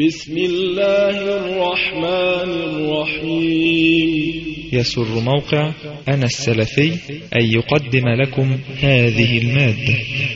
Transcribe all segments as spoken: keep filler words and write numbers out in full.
بسم الله الرحمن الرحيم. يسر موقع أنا السلفي أن يقدم لكم هذه المادة.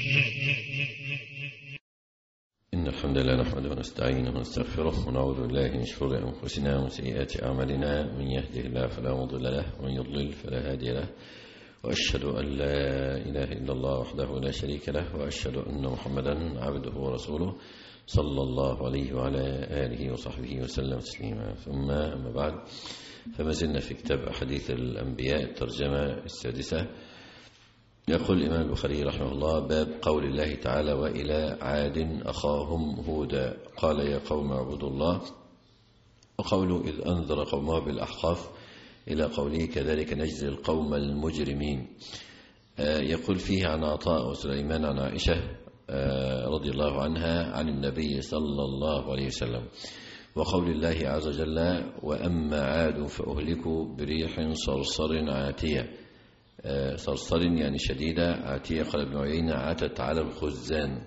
إن الحمد لله نحمده ونستعينه ونستغفره ونعوذ بالله من شرور أنفسنا ومن سيئات أعمالنا، من يهده الله فلا مضل له ومن يضلل فلا هادي له، وأشهد أن لا إله إلا الله وحده لا شريك له، وأشهد أن محمدا عبده ورسوله صلى الله عليه وعلى آله وصحبه وسلم تسليما. ثم أما بعد، فما زلنا في كتاب أحاديث الأنبياء الترجمة السادسة. يقول الإمام البخاري رحمه الله: باب قول الله تعالى: وإلى عاد أخاهم هودا قال يا قوم اعبدوا الله، وقوله إذ أنذر قومه بالأحقاف إلى قوله كذلك نجزي القوم المجرمين. يقول فيه عن عطاء وسليمان عن عائشة رضي الله عنها عن النبي صلى الله عليه وسلم، وقول الله عز وجل: وأما عاد فأهلكوا بريح صرصر عاتية. صرصر يعني شديدة، عاتية قال ابن عيينة عتت على الخزان،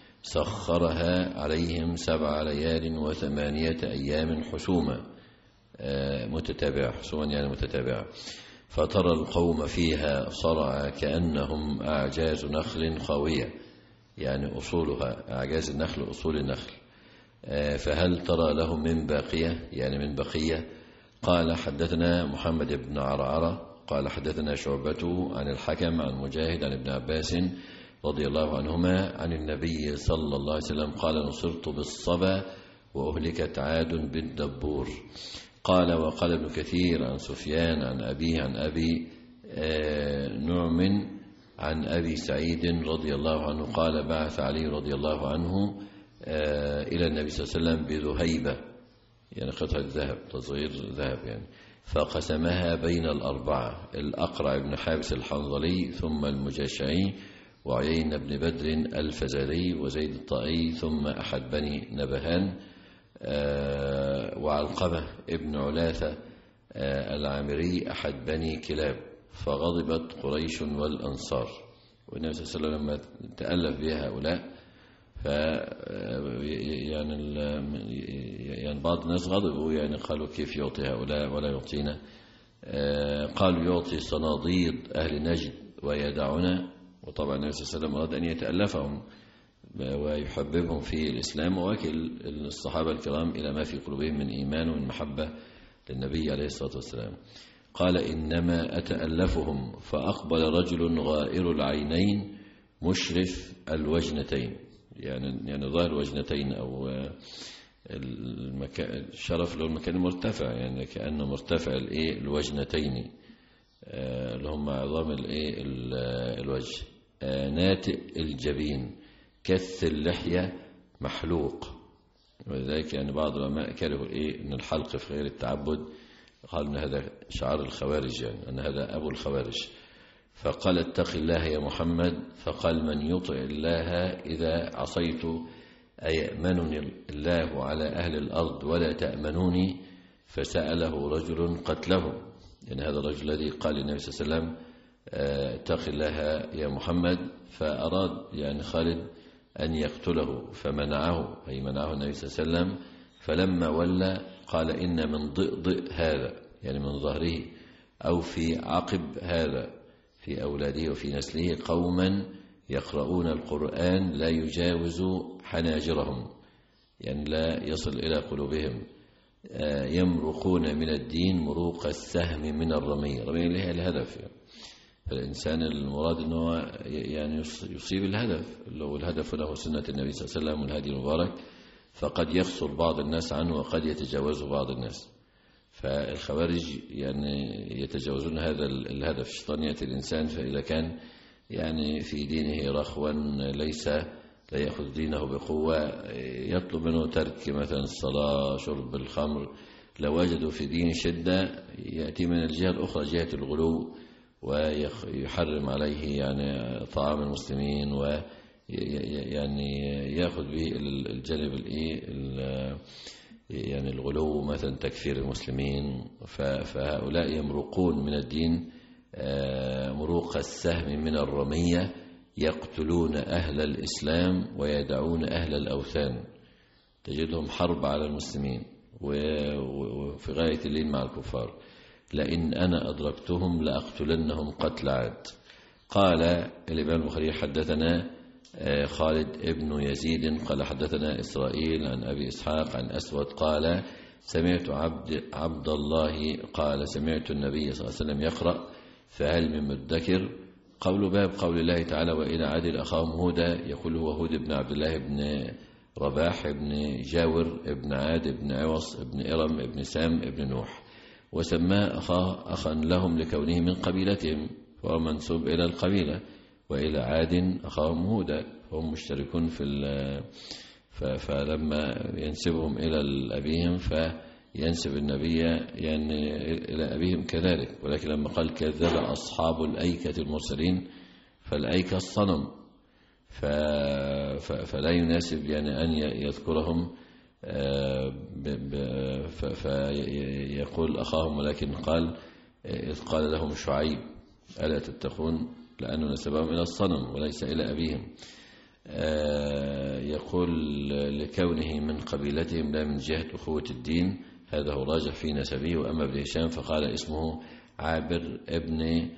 سخرها عليهم سبع ليال وثمانية أيام حسوما متتابعة، حسوما يعني متتابعة، فترى القوم فيها صرعى كأنهم أعجاز نخل خاوية، يعني أصولها أعجاز النخل أصول النخل، فهل ترى لهم من باقية يعني من بقية؟ قال حدثنا محمد بن عرعرة قال حدثنا شعبة عن الحكم عن مجاهد عن ابن عباس رضي الله عنهما عن النبي صلى الله عليه وسلم قال: نصرت بالصبا وأهلكت عاد بالدبور. قال وقال ابن كثير عن سفيان عن أبيه عن أبي نعم عن أبي سعيد رضي الله عنه قال: بعث علي رضي الله عنه إلى النبي صلى الله عليه وسلم بذهيبة، يعني قطعة ذهب، تصغير ذهب يعني، فقسمها بين الأربعة: الأقرع بن حابس الحنظلي، ثم المجاشعي، وعيين بن بدر الفزاري، وزيد الطائي، ثم أحد بني نبهان، وعلقمة ابن علاثة العامري أحد بني كلاب. فغضبت قريش والأنصار، والنبي صلى الله عليه وسلم لما تألف بها هؤلاء ف يعني يعني بعض الناس غضبوا، يعني قالوا كيف يعطي هؤلاء ولا يعطينا؟ قالوا يعطي صناديد أهل نجد ويدعنا. وطبعا النبي صلى الله عليه وسلم أراد أن يتألفهم ويحببهم في الإسلام، ووكل الصحابة الكرام إلى ما في قلوبهم من إيمان ومن محبة للنبي عليه الصلاة والسلام. قال: إنما أتألفهم. فأقبل رجل غائر العينين مشرف الوجنتين، يعني يعني ظاهر الوجنتين أو المكان الشرف له المكان المرتفع، يعني كأنه مرتفع الإيه الوجنتين اللي هم عظام الإيه الوجه، ناتئ الجبين، كث اللحية، محلوق. ولذلك يعني بعض العلماء كرهوا إيه إن الحلق في غير التعبد، قال إن هذا شعار الخوارج، يعني أن هذا أبو الخوارج. فقال: اتق الله يا محمد. فقال: من يطع الله إذا عصيت أيأمنني الله على أهل الأرض ولا تأمنوني؟ فسأله رجل قتله، يعني هذا الرجل الذي قال للنبي صلى الله عليه وسلم اتق الله يا محمد، فأراد يعني خالد أن يقتله فمنعه، أي منعه النبي صلى الله عليه وسلم. فلما ولى قال: إن من ضئضئ هذا، يعني من ظهره أو في عقب هذا، في أولاده وفي نسله، قوما يقرؤون القرآن لا يجاوز حناجرهم، يعني لا يصل إلى قلوبهم، يمرقون من الدين مروق السهم من الرمية. الرمية اللي هي الهدف، يعني فالإنسان المراد أنه يعني يصيب الهدف، لو الهدف له سنة النبي صلى الله عليه وسلم والهدي المبارك، فقد يخسر بعض الناس عنه وقد يتجاوز بعض الناس. فالخوارج يعني يتجاوزون هذا الهدف. الشيطان يأتي الإنسان فإذا كان يعني في دينه رخوا، ليس لا يأخذ دينه بقوة، يطلب منه ترك مثلا الصلاة، شرب الخمر. لو وجدوا في دين شدة يأتي من الجهة الأخرى، جهة الغلو، ويحرم عليه يعني طعام المسلمين، ويعني يأخذ به الجانب الإيه يعني الغلو، مثلا تكفير المسلمين. فهؤلاء يمرقون من الدين مروق السهم من الرمية، يقتلون أهل الإسلام ويدعون أهل الأوثان. تجدهم حرب على المسلمين وفي غاية اللين مع الكفار. لئن أنا أدركتهم لأقتلنهم قتل عاد. قال الإمام البخاري حدثنا خالد ابن يزيد قال حدثنا إسرائيل عن أبي إسحاق عن أسود قال سمعت عبد, عبد الله قال سمعت النبي صلى الله عليه وسلم يقرأ فهل من مدكر. قول باب قول الله تعالى وإلى عاد أخاهم هودا، يقول هو هود بن عبد الله بن رباح بن جاور بن عاد بن عوص بن إرم بن سام بن نوح، وسماه أخاه أخا لهم لكونه من قبيلتهم فهو منسوب إلى القبيلة. وإلى عاد أخاهم هودا هم مشتركون في فلما ينسبهم إلى أبيهم فينسب النبي يعني إلى أبيهم كذلك. ولكن لما قال كذب أصحاب الأيكة المرسلين فالأيكة الصنم فلا يناسب يعني أن يذكرهم فيقول أخاهم، ولكن قال إذ قال لهم شعيب ألا تتقون لأنه نسبهم إلى الصنم وليس إلى أبيهم. يقول لكونه من قبيلتهم لا من جهة أخوة الدين، هذا هو راجح في نسبه. وأما ابن هشام فقال اسمه عابر ابن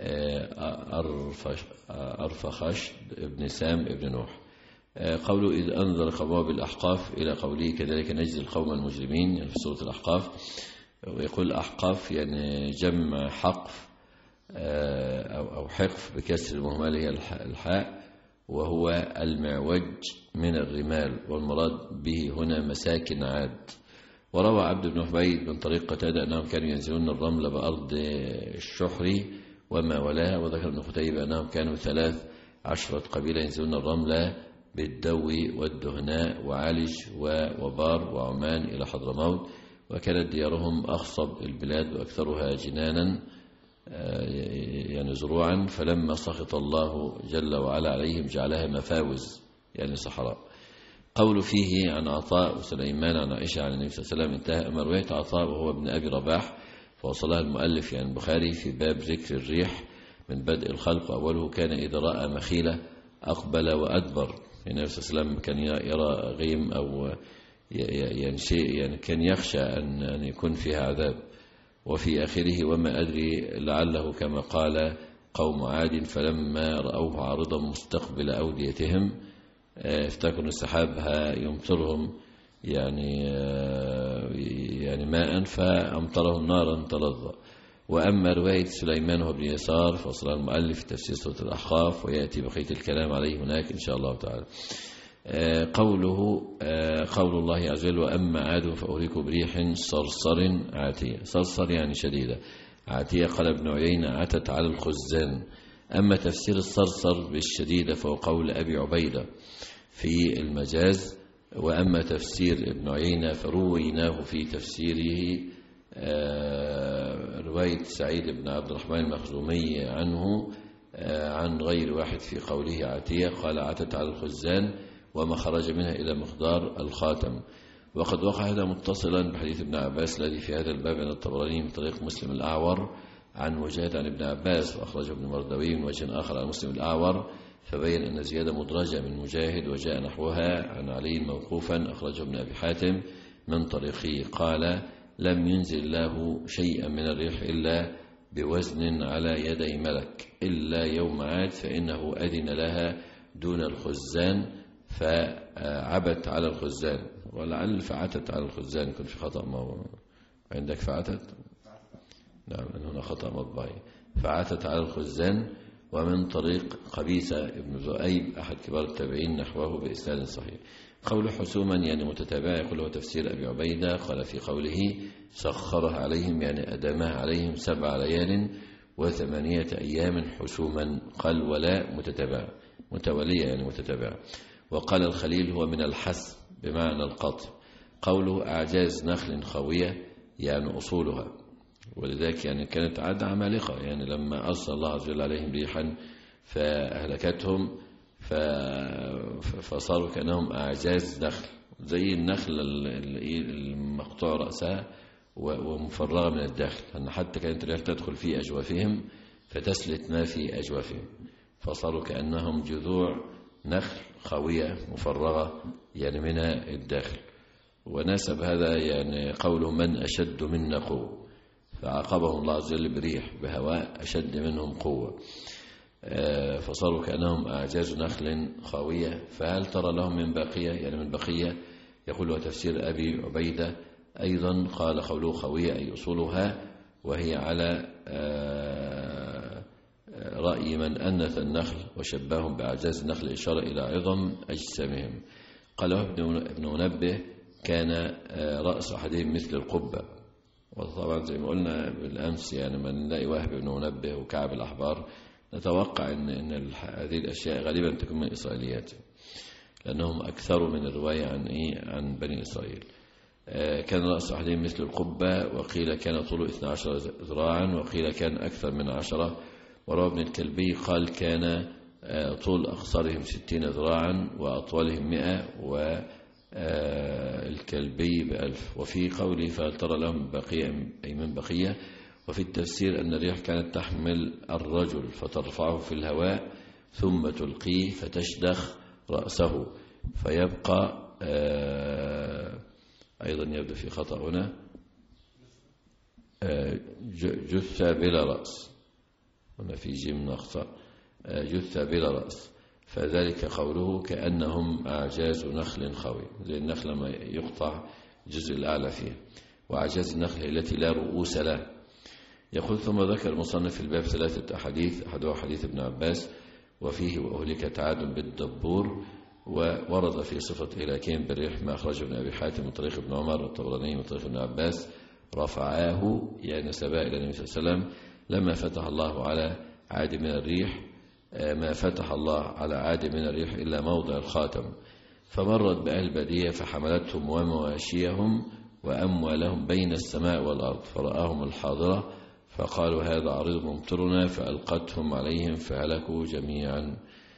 أرفخش ابن سام ابن نوح. قوله إذ أنذر قومه بالأحقاف إلى قوله كذلك نجزي القوم المجرمين يعني في سورة الأحقاف. ويقول أحقاف يعني جمع حقف أو حقف بكسر المهمل هي الحاء، وهو المعوج من الرمال، والمراد به هنا مساكن عاد. وروى عبد بن حميد من طريق قتادة أنهم كانوا ينزلون الرمل بأرض الشحر وما ولاها. وذكر ابن قتيبة أنهم كانوا ثلاث عشرة قبيلة ينزلون الرمل بالدوي والدهناء وعالج وبار وعمان إلى حضرموت، وكانت ديارهم أخصب البلاد وأكثرها جنانا يعني زروعا، فلما سخط الله جل وعلا عليهم جعلها مفاوز يعني صحراء. قول فيه عن عطاء وسليمان عن عائشة عن النبي صلى الله عليه وسلم انتهى. أما رواية عطاء وهو ابن أبي رباح فوصلها المؤلف يعني البخاري في باب ذكر الريح من بدء الخلق، أوله كان إذا رأى مخيلة أقبل وأدبر. النبي صلى الله عليه وسلم كان يرى غيم أو يعني شيء يعني كان يخشى أن يكون فيها عذاب. وفي آخره وما أدري لعله كما قال قوم عاد فلما رأوه عارضا مستقبل أوديتهم افتكروا السحاب يمطرهم يعني يعني ماء فأمطرهم نارا تلظى. وأما رواية سليمان وابن يسار فصل المؤلف في تفسير سورة الأحقاف ويأتي بقية الكلام عليه هناك إن شاء الله تعالى. قوله قول الله عز وجل وأما عاد فأهلكوا بريح صرصر عاتية. صرصر يعني شديدة، عاتية قال ابن عيينة عتت على الخزان. أما تفسير الصرصر بالشديدة فهو قول أبي عبيدة في المجاز. وأما تفسير ابن عيينة فرويناه في تفسيره رواية سعيد بن عبد الرحمن المخزومي عنه عن غير واحد في قوله عاتية قال عتت على الخزان وما خرج منها إلى مقدار الخاتم. وقد وقع هذا متصلا بحديث ابن عباس الذي في هذا الباب عند الطبراني من طريق مسلم الأعور عن مجاهد عن ابن عباس، وأخرجه ابن مردوي من وجه آخر عن مسلم الأعور فبين أن زيادة مدرجة من مجاهد وجاء نحوها عن علي موقوفا أخرجه ابن أبي حاتم من طريقه قال لم ينزل الله شيئا من الريح إلا بوزن على يدي ملك إلا يوم عاد فإنه أذن لها دون الخزان فعبت على الخزان. ولعل فعتت على الخزان يكون في خطأ. ما عندك فعتت؟ نعم هنا خطأ مطبعي. فعتت على الخزان. ومن طريق قبيسة ابن ذؤيب أحد كبار التابعين نحوه بإسناد صحيح. قول حسوما يعني متتابعة يقول هو تفسير أبي عبيدة قال في قوله سخرها عليهم يعني أدامها عليهم سبع ليال وثمانية أيام حسوما قال ولا متتابعة متولية يعني متتابعة. وقال الخليل هو من الحس بمعنى القطع. قوله أعجاز نخل خاوية يعني أصولها، ولذلك يعني كانت عادة عمالقة يعني لما أرسل الله عز وجل عليهم ريحا فأهلكتهم فصاروا كأنهم أعجاز نخل زي النخل المقطوع رأسها ومفرغة من الداخل، أن حتى كانت الريح تدخل في أجوافهم فتسلت ما في أجوافهم فصاروا كأنهم جذوع نخل خاوية مفرغة يعني من الداخل. وناسب هذا يعني قوله من أشد منا قوة، فعاقبهم الله عز وجل بريح بهواء أشد منهم قوة، فصاروا كأنهم أعجاز نخل خاوية، فهل ترى لهم من باقية؟ يعني من بقية. يقول وتفسير أبي عبيدة أيضا قال قوله خاوية أي أصولها، وهي على رأي من أنث النخل وشبههم بأعجاز النخل إشارة إلى عظم أجسامهم. قال ابن منبه كان رأس أحدهم مثل القبة. وطبعا زي ما قلنا بالأمس يعني من نلاقي وهب بن منبه وكعب الأحبار نتوقع أن, إن هذه الأشياء غالبا تكون من إسرائيليات، لأنهم أكثروا من الرواية عن إيه عن بني إسرائيل. كان رأس أحدهم مثل القبة، وقيل كان طوله اثنا عشر ذراعا، وقيل كان أكثر من عشرة. وروى ابن الكلبي قال كان طول أقصارهم ستين ذراعا وأطولهم مئة، والكلبي بألف. وفي قوله فهل ترى لهم بقية أي من بقية. وفي التفسير أن الريح كانت تحمل الرجل فترفعه في الهواء ثم تلقيه فتشدخ رأسه فيبقى أيضا يبدأ في خطأ هنا جثة بلا رأس، هنا في جيم نقطة جثة بلا رأس، فذلك قوله كأنهم أعجاز نخل خاوي، زي النخل لما يقطع الجزء الأعلى فيه، وأعجاز النخل التي لا رؤوس له. يقول ثم ذكر المصنف في الباب ثلاثة أحاديث، أحدها حديث ابن عباس وفيه وأهلك عاد بالدبور، وورد في صفة إهلاكهم بالريح ما أخرجه ابن أبي حاتم من طريق ابن عمر والطبراني من طريق ابن عباس رفعاه يعني نسبا إلى النبي صلى الله عليه وسلم لما فتح الله على عاد من الريح ما فتح الله على عاد من الريح إلا موضع الخاتم، فمرت بأهل البادية فحملتهم ومواشيهم وأموالهم بين السماء والأرض، فرآهم الحاضرة فقالوا هذا عريض ممطرنا، فألقتهم عليهم فهلكوا جميعا.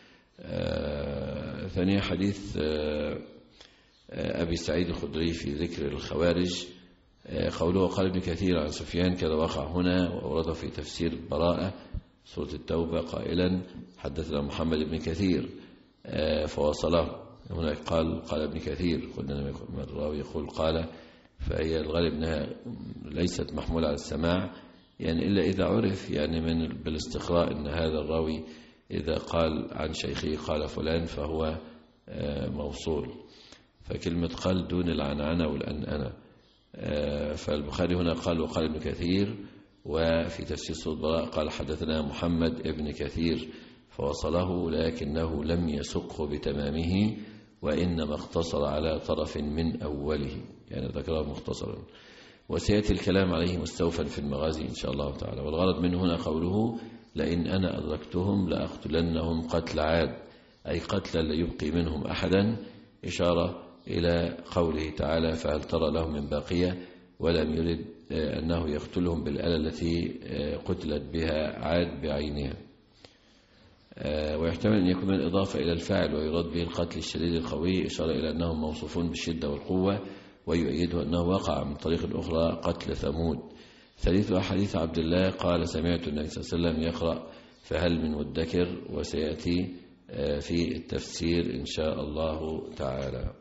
آه ثانيا حديث آه أبي سعيد الخدري في ذكر الخوارج، آه قوله قال ابن كثير عن سفيان كذا وقع هنا، وأورده في تفسير البراءة سورة التوبة قائلا حدثنا محمد بن كثير آه فوصله. هناك قال قال ابن كثير، قلنا من الراوي يقول قال، فهي الغالب أنها ليست محمولة على السماع يعني إلا إذا عرف يعني من بالاستقراء أن هذا الراوي إذا قال عن شيخه قال فلان فهو موصول، فكلمة قال دون العنعنة والأنأنة. فالبخاري هنا قال وقال ابن كثير، وفي تفسير سورة البراءة قال حدثنا محمد ابن كثير فوصله لكنه لم يسقه بتمامه وإنما اقتصر على طرف من أوله، يعني ذكره مختصرا، وسيأتي الكلام عليه مستوفا في المغازي إن شاء الله تعالى. والغرض منه هنا قوله لئن أنا أدركتهم لأقتلنهم قتل عاد، أي قتل لا يبقي منهم أحدا، إشارة إلى قوله تعالى فهل ترى لهم من باقية، ولم يرد أنه يقتلهم بالآلة التي قتلت بها عاد بعينها. ويحتمل أن يكون من الإضافة إلى الفاعل ويراد به القتل الشديد القوي، إشارة إلى أنهم موصوفون بالشدة والقوة، ويؤيده أنه وقع من طريق أخرى قتل ثمود. ثالث حديث عبد الله قال سمعت النبي صلى الله عليه وسلم يقرأ فهل من مدكر، وسيأتي في التفسير إن شاء الله تعالى.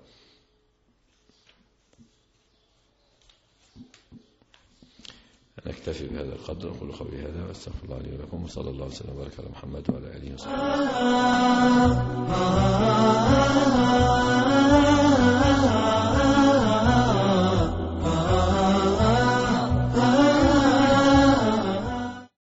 نكتفي بهذا القدر، أقول قولي هذا وأستغفر الله لي ولكم، وصلى الله وسلم وبارك على محمد وعلى آله وصحبه.